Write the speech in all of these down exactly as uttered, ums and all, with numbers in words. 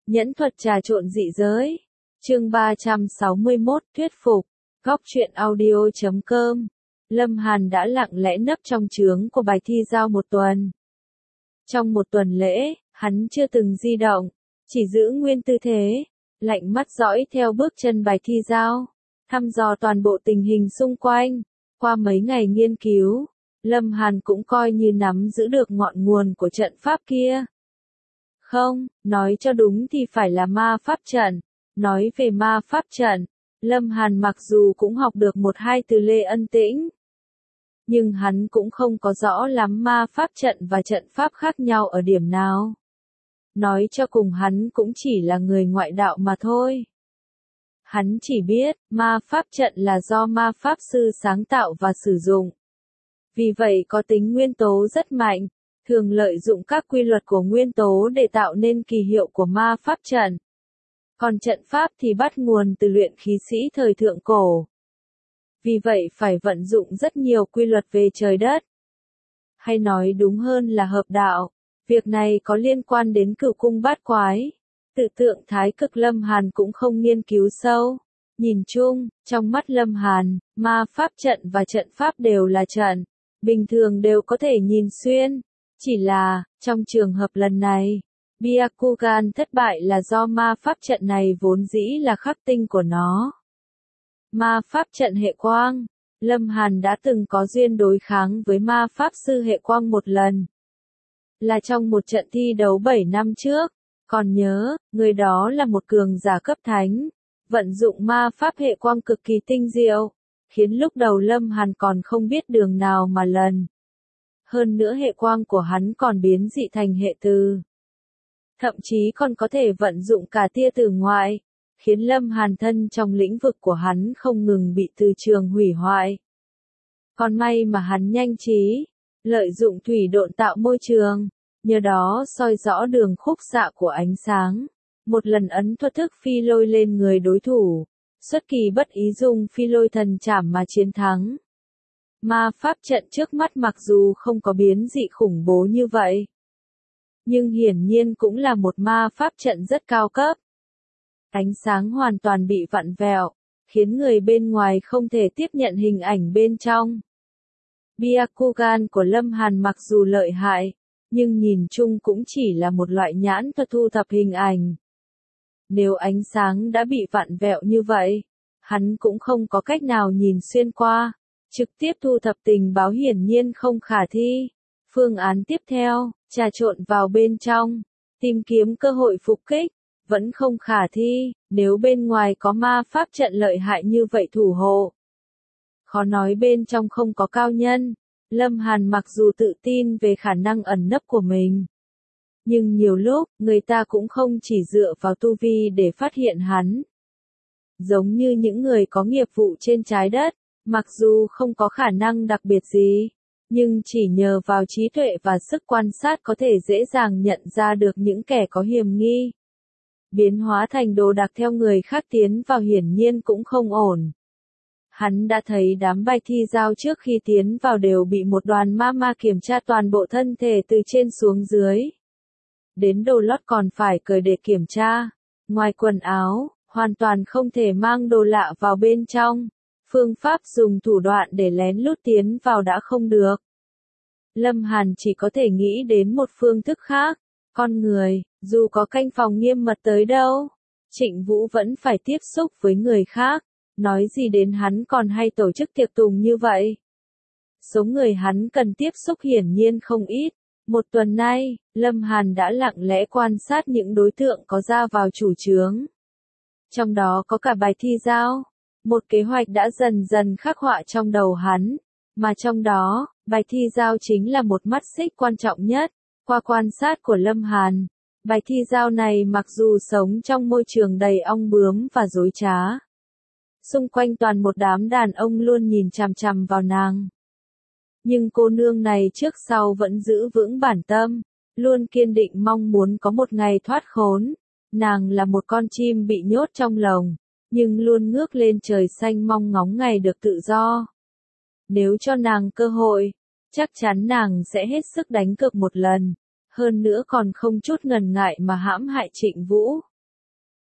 Nhẫn thuật trà trộn dị giới. Chương ba trăm sáu mươi mốt, thuyết phục. Góc truyện audio chấm com. Lâm Hàn đã lặng lẽ nấp trong trướng của bài thi giao một tuần. Trong một tuần lễ, hắn chưa từng di động, chỉ giữ nguyên tư thế, lạnh mắt dõi theo bước chân bài thi giao, thăm dò toàn bộ tình hình xung quanh. Qua mấy ngày nghiên cứu, Lâm Hàn cũng coi như nắm giữ được ngọn nguồn của trận pháp kia. Không, nói cho đúng thì phải là ma pháp trận. Nói về ma pháp trận, Lâm Hàn mặc dù cũng học được một hai từ Lê Ân Tĩnh, nhưng hắn cũng không có rõ lắm ma pháp trận và trận pháp khác nhau ở điểm nào. Nói cho cùng hắn cũng chỉ là người ngoại đạo mà thôi. Hắn chỉ biết, ma pháp trận là do ma pháp sư sáng tạo và sử dụng. Vì vậy có tính nguyên tố rất mạnh, thường lợi dụng các quy luật của nguyên tố để tạo nên kỳ hiệu của ma pháp trận. Còn trận pháp thì bắt nguồn từ luyện khí sĩ thời thượng cổ. Vì vậy phải vận dụng rất nhiều quy luật về trời đất. Hay nói đúng hơn là hợp đạo. Việc này có liên quan đến cửu cung bát quái. Tự tượng thái cực Lâm Hàn cũng không nghiên cứu sâu. Nhìn chung, trong mắt Lâm Hàn, ma pháp trận và trận pháp đều là trận. Bình thường đều có thể nhìn xuyên. Chỉ là, trong trường hợp lần này, Byakugan thất bại là do ma pháp trận này vốn dĩ là khắc tinh của nó. Ma pháp trận hệ quang. Lâm Hàn đã từng có duyên đối kháng với ma pháp sư hệ quang một lần. Là trong một trận thi đấu bảy năm trước. Còn nhớ, người đó là một cường giả cấp thánh. Vận dụng ma pháp hệ quang cực kỳ tinh diệu. Khiến lúc đầu Lâm Hàn còn không biết đường nào mà lần. Hơn nữa hệ quang của hắn còn biến dị thành hệ từ. Thậm chí còn có thể vận dụng cả tia tử ngoại, khiến Lâm Hàn thân trong lĩnh vực của hắn không ngừng bị từ trường hủy hoại. Còn may mà hắn nhanh trí, lợi dụng thủy độn tạo môi trường, nhờ đó soi rõ đường khúc xạ của ánh sáng, một lần ấn thuật thức phi lôi lên người đối thủ, xuất kỳ bất ý dùng phi lôi thần trảm mà chiến thắng. Ma pháp trận trước mắt mặc dù không có biến dị khủng bố như vậy, nhưng hiển nhiên cũng là một ma pháp trận rất cao cấp. Ánh sáng hoàn toàn bị vặn vẹo, khiến người bên ngoài không thể tiếp nhận hình ảnh bên trong. Byakugan của Lâm Hàn mặc dù lợi hại, nhưng nhìn chung cũng chỉ là một loại nhãn thuật thu thập hình ảnh. Nếu ánh sáng đã bị vặn vẹo như vậy, hắn cũng không có cách nào nhìn xuyên qua, trực tiếp thu thập tình báo hiển nhiên không khả thi. Phương án tiếp theo, trà trộn vào bên trong, tìm kiếm cơ hội phục kích, vẫn không khả thi, nếu bên ngoài có ma pháp trận lợi hại như vậy thủ hộ. Khó nói bên trong không có cao nhân, Lâm Hàn mặc dù tự tin về khả năng ẩn nấp của mình. Nhưng nhiều lúc, người ta cũng không chỉ dựa vào tu vi để phát hiện hắn. Giống như những người có nghiệp vụ trên trái đất, mặc dù không có khả năng đặc biệt gì, nhưng chỉ nhờ vào trí tuệ và sức quan sát có thể dễ dàng nhận ra được những kẻ có hiểm nghi. Biến hóa thành đồ đạc theo người khác tiến vào hiển nhiên cũng không ổn. Hắn đã thấy đám bài thi giao trước khi tiến vào đều bị một đoàn ma ma kiểm tra toàn bộ thân thể từ trên xuống dưới. Đến đồ lót còn phải cởi để kiểm tra. Ngoài quần áo, hoàn toàn không thể mang đồ lạ vào bên trong. Phương pháp dùng thủ đoạn để lén lút tiến vào đã không được. Lâm Hàn chỉ có thể nghĩ đến một phương thức khác. Con người, dù có canh phòng nghiêm mật tới đâu, Trịnh Vũ vẫn phải tiếp xúc với người khác. Nói gì đến hắn còn hay tổ chức tiệc tùng như vậy. Số người hắn cần tiếp xúc hiển nhiên không ít. Một tuần nay, Lâm Hàn đã lặng lẽ quan sát những đối tượng có ra vào chủ trướng. Trong đó có cả bài thi giao. Một kế hoạch đã dần dần khắc họa trong đầu hắn, mà trong đó, bài thi giao chính là một mắt xích quan trọng nhất. Qua quan sát của Lâm Hàn, bài thi giao này mặc dù sống trong môi trường đầy ong bướm và dối trá. Xung quanh toàn một đám đàn ông luôn nhìn chằm chằm vào nàng. Nhưng cô nương này trước sau vẫn giữ vững bản tâm, luôn kiên định mong muốn có một ngày thoát khốn. Nàng là một con chim bị nhốt trong lồng, nhưng luôn ngước lên trời xanh mong ngóng ngày được tự do. Nếu cho nàng cơ hội, chắc chắn nàng sẽ hết sức đánh cược một lần, hơn nữa còn không chút ngần ngại mà hãm hại Trịnh Vũ.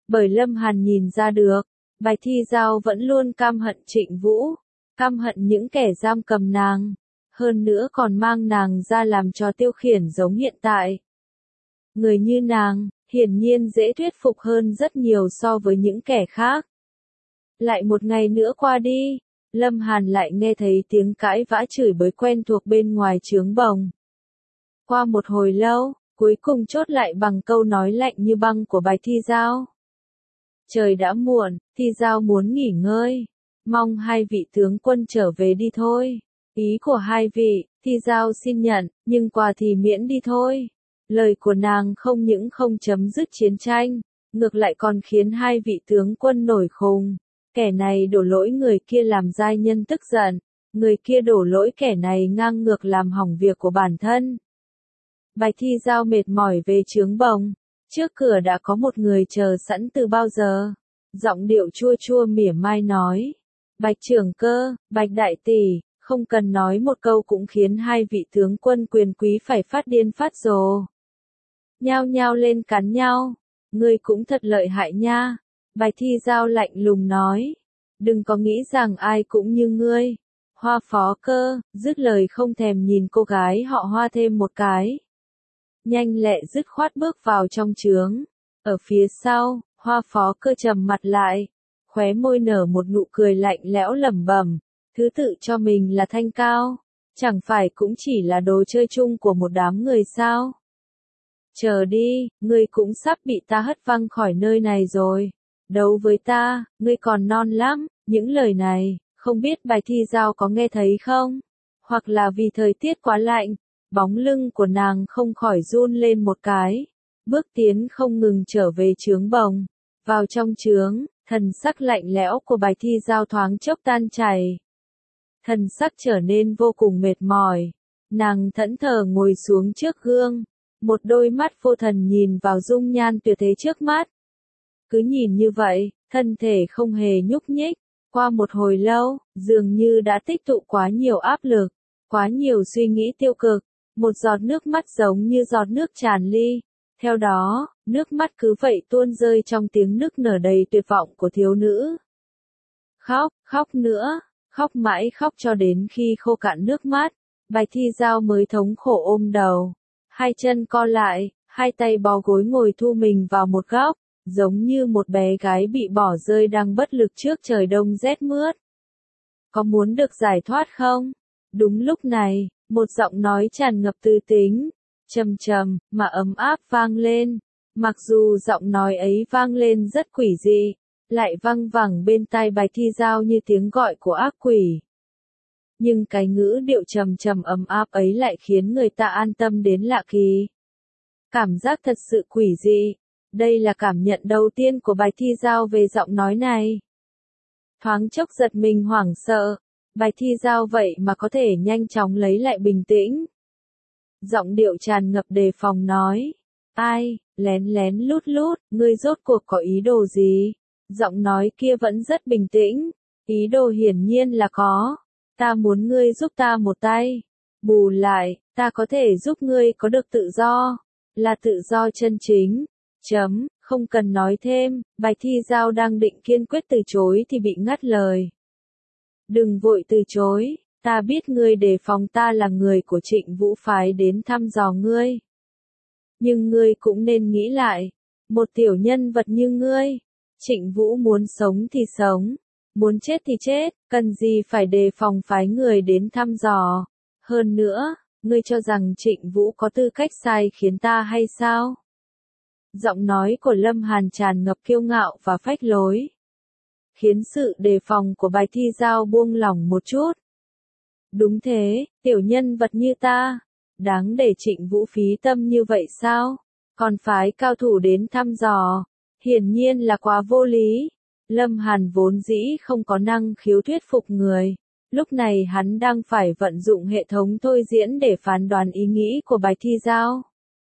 Bởi Lâm Hàn nhìn ra được, Bạch Thi Giao vẫn luôn căm hận Trịnh Vũ, căm hận những kẻ giam cầm nàng, hơn nữa còn mang nàng ra làm trò tiêu khiển giống hiện tại. Người như nàng, hiển nhiên dễ thuyết phục hơn rất nhiều so với những kẻ khác. Lại một ngày nữa qua đi, Lâm Hàn lại nghe thấy tiếng cãi vã chửi bới quen thuộc bên ngoài trướng bồng. Qua một hồi lâu, cuối cùng chốt lại bằng câu nói lạnh như băng của Bạch Thi Giao. Trời đã muộn, Thi Giao muốn nghỉ ngơi, mong hai vị tướng quân trở về đi thôi. Ý của hai vị, Thi Giao xin nhận, nhưng quà thì miễn đi thôi. Lời của nàng không những không chấm dứt chiến tranh, ngược lại còn khiến hai vị tướng quân nổi khùng. Kẻ này đổ lỗi người kia làm giai nhân tức giận, người kia đổ lỗi kẻ này ngang ngược làm hỏng việc của bản thân. Bạch Thi Giao mệt mỏi về trướng bồng, trước cửa đã có một người chờ sẵn từ bao giờ. Giọng điệu chua chua mỉa mai nói, Bạch trưởng cơ, Bạch đại tỷ, không cần nói một câu cũng khiến hai vị tướng quân quyền quý phải phát điên phát rồ. Nhao nhao lên cắn nhau, ngươi cũng thật lợi hại nha. Bạch Thi Giao lạnh lùng nói, đừng có nghĩ rằng ai cũng như ngươi. Hoa phó cơ, dứt lời không thèm nhìn cô gái họ Hoa thêm một cái. Nhanh lẹ dứt khoát bước vào trong trướng. Ở phía sau, Hoa phó cơ trầm mặt lại, khóe môi nở một nụ cười lạnh lẽo lẩm bẩm, thứ tự cho mình là Thanh Cao, chẳng phải cũng chỉ là đồ chơi chung của một đám người sao? Chờ đi, ngươi cũng sắp bị ta hất văng khỏi nơi này rồi. Đấu với ta, ngươi còn non lắm. Những lời này, không biết Bạch Thi Giao có nghe thấy không? Hoặc là vì thời tiết quá lạnh, bóng lưng của nàng không khỏi run lên một cái. Bước tiến không ngừng trở về trướng bồng. Vào trong trướng, thần sắc lạnh lẽo của Bạch Thi Giao thoáng chốc tan chảy. Thần sắc trở nên vô cùng mệt mỏi. Nàng thẫn thờ ngồi xuống trước gương. Một đôi mắt vô thần nhìn vào dung nhan tuyệt thế trước mắt. Cứ nhìn như vậy, thân thể không hề nhúc nhích. Qua một hồi lâu, dường như đã tích tụ quá nhiều áp lực, quá nhiều suy nghĩ tiêu cực. Một giọt nước mắt giống như giọt nước tràn ly. Theo đó, nước mắt cứ vậy tuôn rơi trong tiếng nức nở đầy tuyệt vọng của thiếu nữ. Khóc, khóc nữa, khóc mãi khóc cho đến khi khô cạn nước mắt. Bạch Thi Giao mới thống khổ ôm đầu. Hai chân co lại, hai tay bó gối ngồi thu mình vào một góc, giống như một bé gái bị bỏ rơi đang bất lực trước trời đông rét mướt. Có muốn được giải thoát không? Đúng lúc này, một giọng nói tràn ngập tư tính, trầm trầm, mà ấm áp vang lên. Mặc dù giọng nói ấy vang lên rất quỷ dị, lại văng vẳng bên tai Bạch Thi Giao như tiếng gọi của ác quỷ. Nhưng cái ngữ điệu trầm trầm ấm áp ấy lại khiến người ta an tâm đến lạ kỳ. Cảm giác thật sự quỷ dị. Đây là cảm nhận đầu tiên của Bạch Thi Giao về giọng nói này. Thoáng chốc giật mình hoảng sợ. Bạch Thi Giao vậy mà có thể nhanh chóng lấy lại bình tĩnh. Giọng điệu tràn ngập đề phòng nói. Ai, lén lén lút lút, ngươi rốt cuộc có ý đồ gì? Giọng nói kia vẫn rất bình tĩnh. Ý đồ hiển nhiên là có. Ta muốn ngươi giúp ta một tay. Bù lại, ta có thể giúp ngươi có được tự do. Là tự do chân chính. Chấm, không cần nói thêm. Bạch Thi Giao đang định kiên quyết từ chối thì bị ngắt lời. Đừng vội từ chối. Ta biết ngươi đề phòng ta là người của Trịnh Vũ phái đến thăm dò ngươi. Nhưng ngươi cũng nên nghĩ lại. Một tiểu nhân vật như ngươi. Trịnh Vũ muốn sống thì sống. Muốn chết thì chết, cần gì phải đề phòng phái người đến thăm dò. Hơn nữa, ngươi cho rằng Trịnh Vũ có tư cách sai khiến ta hay sao? Giọng nói của Lâm Hàn tràn ngập kiêu ngạo và phách lối. Khiến sự đề phòng của Bạch Thi Giao buông lỏng một chút. Đúng thế, tiểu nhân vật như ta. Đáng để Trịnh Vũ phí tâm như vậy sao? Còn phái cao thủ đến thăm dò. Hiển nhiên là quá vô lý. Lâm Hàn vốn dĩ không có năng khiếu thuyết phục người. Lúc này hắn đang phải vận dụng hệ thống thôi diễn để phán đoán ý nghĩ của Bạch Thi Giao.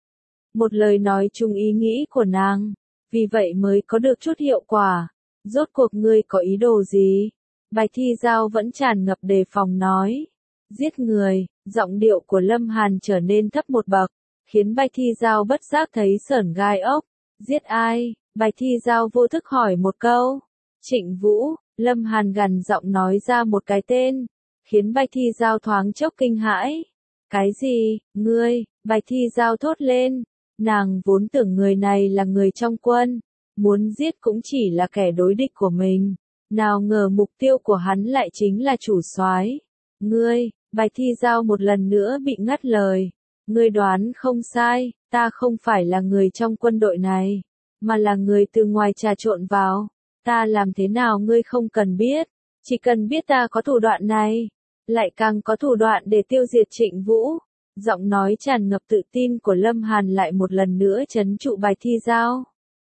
Một lời nói chung ý nghĩ của nàng. Vì vậy mới có được chút hiệu quả. Rốt cuộc ngươi có ý đồ gì? Bạch Thi Giao vẫn tràn ngập đề phòng nói. Giết người, giọng điệu của Lâm Hàn trở nên thấp một bậc. Khiến Bạch Thi Giao bất giác thấy sởn gai ốc. Giết ai? Bạch Thi Giao vô thức hỏi một câu. Trịnh Vũ, Lâm Hàn gằn giọng nói ra một cái tên, khiến Bạch Thi Giao thoáng chốc kinh hãi. Cái gì, ngươi? Bạch Thi Giao thốt lên, nàng vốn tưởng người này là người trong quân, muốn giết cũng chỉ là kẻ đối địch của mình, nào ngờ mục tiêu của hắn lại chính là chủ soái. Ngươi, Bạch Thi Giao một lần nữa bị ngắt lời. Ngươi đoán không sai, ta không phải là người trong quân đội này, mà là người từ ngoài trà trộn vào. Ta làm thế nào ngươi không cần biết, chỉ cần biết ta có thủ đoạn này, lại càng có thủ đoạn để tiêu diệt Trịnh Vũ. Giọng nói tràn ngập tự tin của Lâm Hàn lại một lần nữa trấn trụ Bạch Thi Giao.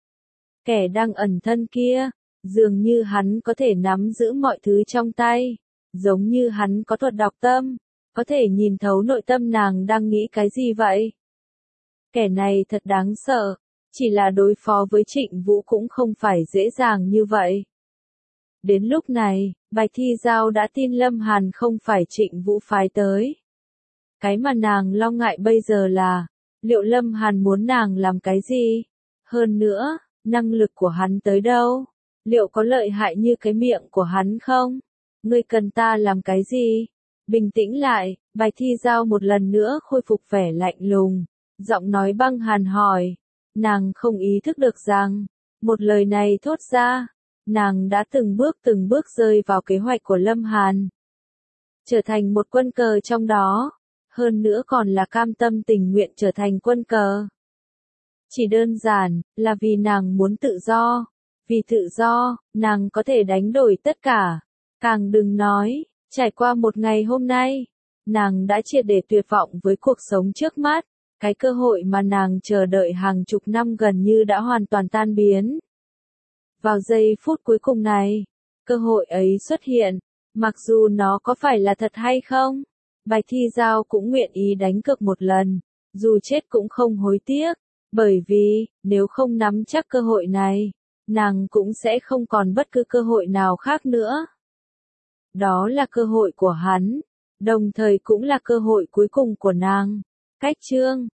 Kẻ đang ẩn thân kia, dường như hắn có thể nắm giữ mọi thứ trong tay, giống như hắn có thuật đọc tâm, có thể nhìn thấu nội tâm nàng đang nghĩ cái gì vậy. Kẻ này thật đáng sợ, chỉ là đối phó với Trịnh Vũ cũng không phải dễ dàng như vậy. Đến lúc này, Bạch Thi Giao đã tin Lâm Hàn không phải Trịnh Vũ phái tới. Cái mà nàng lo ngại bây giờ là, liệu Lâm Hàn muốn nàng làm cái gì? Hơn nữa, năng lực của hắn tới đâu? Liệu có lợi hại như cái miệng của hắn không? Ngươi cần ta làm cái gì? Bình tĩnh lại, Bạch Thi Giao một lần nữa khôi phục vẻ lạnh lùng, giọng nói băng hàn hỏi. Nàng không ý thức được rằng, một lời này thốt ra, nàng đã từng bước từng bước rơi vào kế hoạch của Lâm Hàn. Trở thành một quân cờ trong đó, hơn nữa còn là cam tâm tình nguyện trở thành quân cờ. Chỉ đơn giản, là vì nàng muốn tự do. Vì tự do, nàng có thể đánh đổi tất cả. Càng đừng nói, trải qua một ngày hôm nay, nàng đã triệt để tuyệt vọng với cuộc sống trước mắt. Cái cơ hội mà nàng chờ đợi hàng chục năm gần như đã hoàn toàn tan biến. Vào giây phút cuối cùng này, cơ hội ấy xuất hiện, mặc dù nó có phải là thật hay không, Bạch Thi Giao cũng nguyện ý đánh cược một lần, dù chết cũng không hối tiếc, bởi vì, nếu không nắm chắc cơ hội này, nàng cũng sẽ không còn bất cứ cơ hội nào khác nữa. Đó là cơ hội của hắn, đồng thời cũng là cơ hội cuối cùng của nàng. Cách chương